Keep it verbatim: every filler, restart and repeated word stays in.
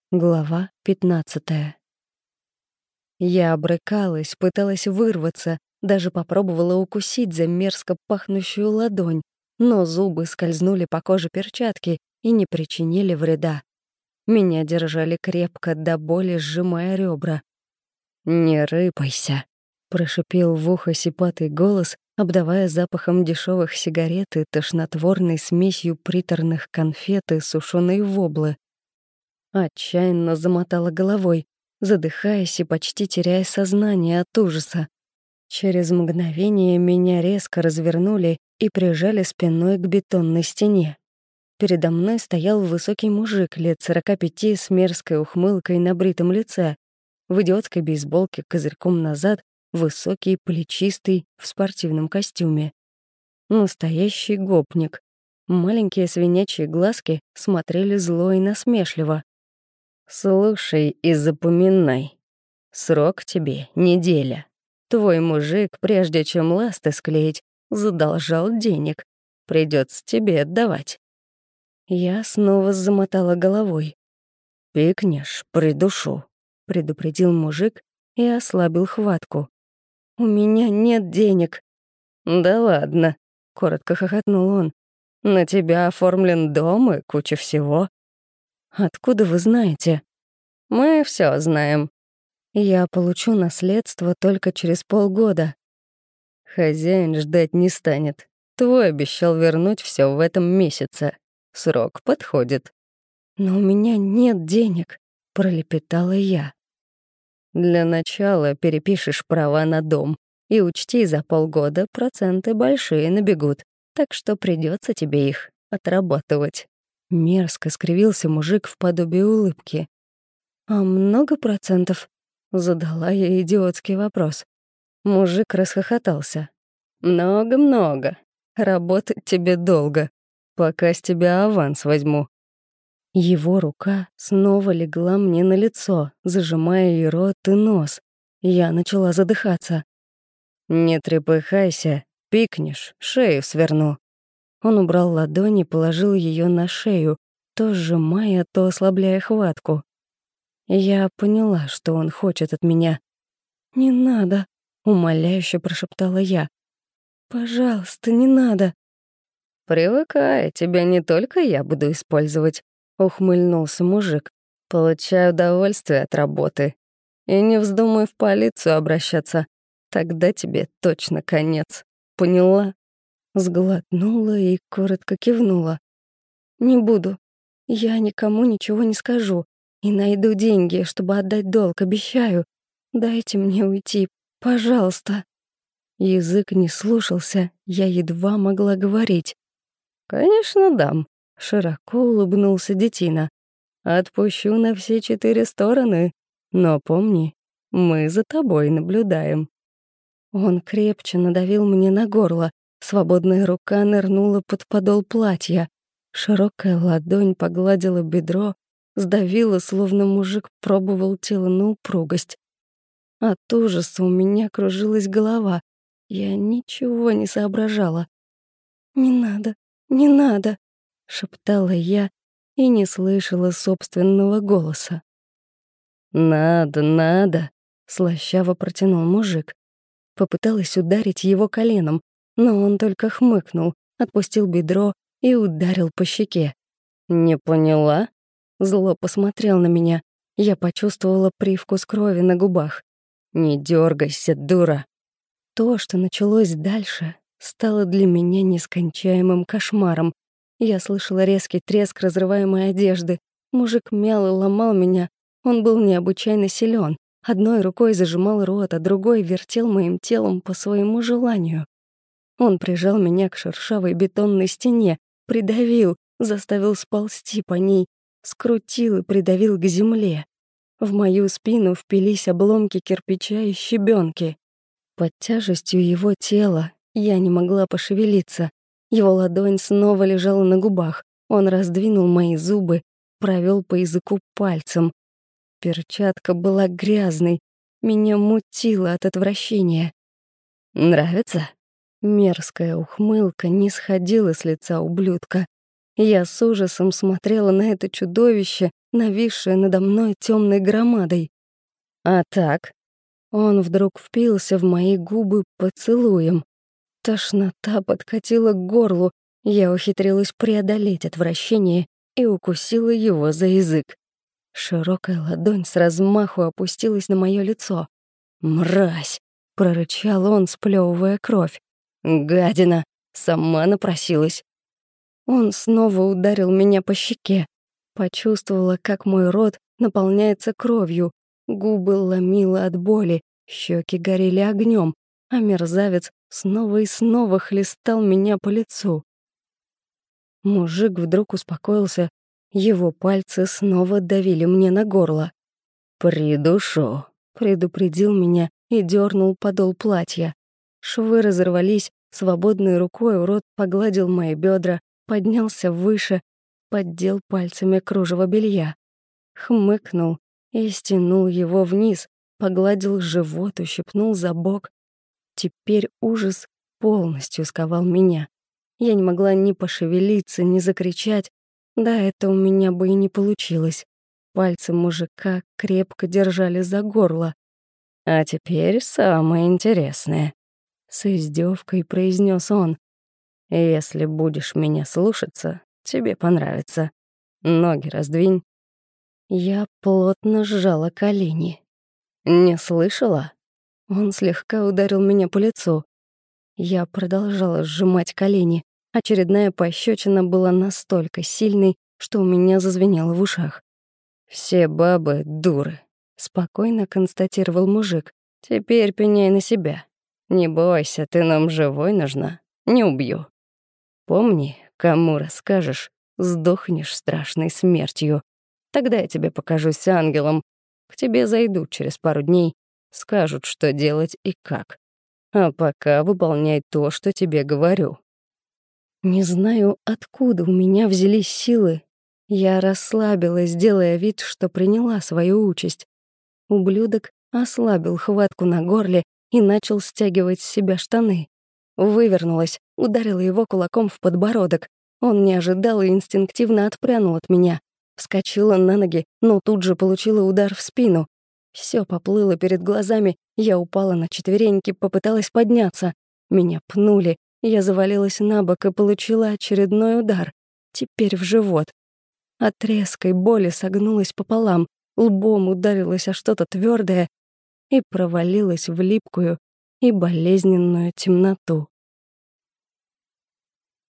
Глава пятнадцатая. Я обрыкалась, пыталась вырваться, даже попробовала укусить за мерзко пахнущую ладонь, но зубы скользнули по коже перчатки и не причинили вреда. Меня держали крепко, до боли сжимая ребра. «Не рыпайся», — прошипел в ухо сипатый голос, обдавая запахом дешевых сигарет и тошнотворной смесью приторных конфет и сушеной воблы. Отчаянно замотала головой, задыхаясь и почти теряя сознание от ужаса. Через мгновение меня резко развернули и прижали спиной к бетонной стене. Передо мной стоял высокий мужик лет сорока пяти с мерзкой ухмылкой на бритом лице, в идиотской бейсболке козырьком назад, высокий, плечистый, в спортивном костюме. Настоящий гопник. Маленькие свинячьи глазки смотрели зло и насмешливо. «Слушай и запоминай. Срок тебе — неделя. Твой мужик, прежде чем ласты склеить, задолжал денег. Придется тебе отдавать». Я снова замотала головой. «Пикнешь — придушу», — предупредил мужик и ослабил хватку. «У меня нет денег». «Да ладно», — коротко хохотнул он. «На тебя оформлен дом и куча всего». «Откуда вы знаете?» «Мы все знаем. Я получу наследство только через полгода». «Хозяин ждать не станет. Твой обещал вернуть все в этом месяце. Срок подходит». «Но у меня нет денег», — пролепетала я. «Для начала перепишешь права на дом. И учти, за полгода проценты большие набегут, так что придется тебе их отрабатывать». Мерзко скривился мужик в подобии улыбки. «А много процентов?» — задала я идиотский вопрос. Мужик расхохотался. «Много-много. Работать тебе долго. Пока с тебя аванс возьму». Его рука снова легла мне на лицо, зажимая и рот, и нос. Я начала задыхаться. «Не трепыхайся, пикнешь, шею сверну». Он убрал ладонь и положил ее на шею, то сжимая, то ослабляя хватку. Я поняла, что он хочет от меня. «Не надо», — умоляюще прошептала я. «Пожалуйста, не надо». «Привыкай, тебя не только я буду использовать», — ухмыльнулся мужик. «Получаю удовольствие от работы. И не вздумай в полицию обращаться. Тогда тебе точно конец. Поняла?» Сглотнула и коротко кивнула. «Не буду. Я никому ничего не скажу. И найду деньги, чтобы отдать долг, обещаю. Дайте мне уйти, пожалуйста». Язык не слушался, я едва могла говорить. «Конечно, дам», — широко улыбнулся детина. «Отпущу на все четыре стороны. Но помни, мы за тобой наблюдаем». Он крепче надавил мне на горло. Свободная рука нырнула под подол платья. Широкая ладонь погладила бедро, сдавила, словно мужик пробовал тело на упругость. От ужаса у меня кружилась голова. Я ничего не соображала. «Не надо, не надо», — шептала я и не слышала собственного голоса. «Надо, надо», — слащаво протянул мужик. Попыталась ударить его коленом, но он только хмыкнул, отпустил бедро и ударил по щеке. «Не поняла?» Зло посмотрел на меня. Я почувствовала привкус крови на губах. «Не дергайся, дура!» То, что началось дальше, стало для меня нескончаемым кошмаром. Я слышала резкий треск разрываемой одежды. Мужик мял и ломал меня. Он был необычайно силен. Одной рукой зажимал рот, а другой вертел моим телом по своему желанию. Он прижал меня к шершавой бетонной стене, придавил, заставил сползти по ней, скрутил и придавил к земле. В мою спину впились обломки кирпича и щебенки. Под тяжестью его тела я не могла пошевелиться. Его ладонь снова лежала на губах. Он раздвинул мои зубы, провел по языку пальцем. Перчатка была грязной, меня мутило от отвращения. «Нравится?» Мерзкая ухмылка не сходила с лица ублюдка. Я с ужасом смотрела на это чудовище, нависшее надо мной темной громадой. А так он вдруг впился в мои губы поцелуем. Тошнота подкатила к горлу, я ухитрилась преодолеть отвращение и укусила его за язык. Широкая ладонь с размаху опустилась на мое лицо. «Мразь!» — прорычал он, сплёвывая кровь. «Гадина! Сама напросилась!» Он снова ударил меня по щеке. Почувствовала, как мой рот наполняется кровью, губы ломило от боли, щеки горели огнем, а мерзавец снова и снова хлестал меня по лицу. Мужик вдруг успокоился, его пальцы снова давили мне на горло. «Придушу», — предупредил меня и дернул подол платья. Швы разорвались, свободной рукой урод погладил мои бедра, поднялся выше, поддел пальцами кружево белья. Хмыкнул и стянул его вниз, погладил живот, ущипнул за бок. Теперь ужас полностью сковал меня. Я не могла ни пошевелиться, ни закричать. Да, это у меня бы и не получилось. Пальцы мужика крепко держали за горло. «А теперь самое интересное», — с издевкой произнес он. «Если будешь меня слушаться, тебе понравится. Ноги раздвинь». Я плотно сжала колени. «Не слышала?» Он слегка ударил меня по лицу. Я продолжала сжимать колени. Очередная пощечина была настолько сильной, что у меня зазвенело в ушах. «Все бабы — дуры», — спокойно констатировал мужик. «Теперь пеняй на себя. Не бойся, ты нам живой нужна. Не убью. Помни, кому расскажешь, сдохнешь страшной смертью. Тогда я тебе покажусь ангелом. К тебе зайдут через пару дней, скажут, что делать и как. А пока выполняй то, что тебе говорю». Не знаю, откуда у меня взялись силы. Я расслабилась, делая вид, что приняла свою участь. Ублюдок ослабил хватку на горле и начал стягивать с себя штаны. Вывернулась, ударила его кулаком в подбородок. Он не ожидал и инстинктивно отпрянул от меня. Вскочила на ноги, но тут же получила удар в спину. Всё поплыло перед глазами, я упала на четвереньки, попыталась подняться. Меня пнули, я завалилась на бок и получила очередной удар. Теперь в живот. От резкой боли согнулась пополам, лбом ударилась о что-то твёрдое и провалилась в липкую и болезненную темноту.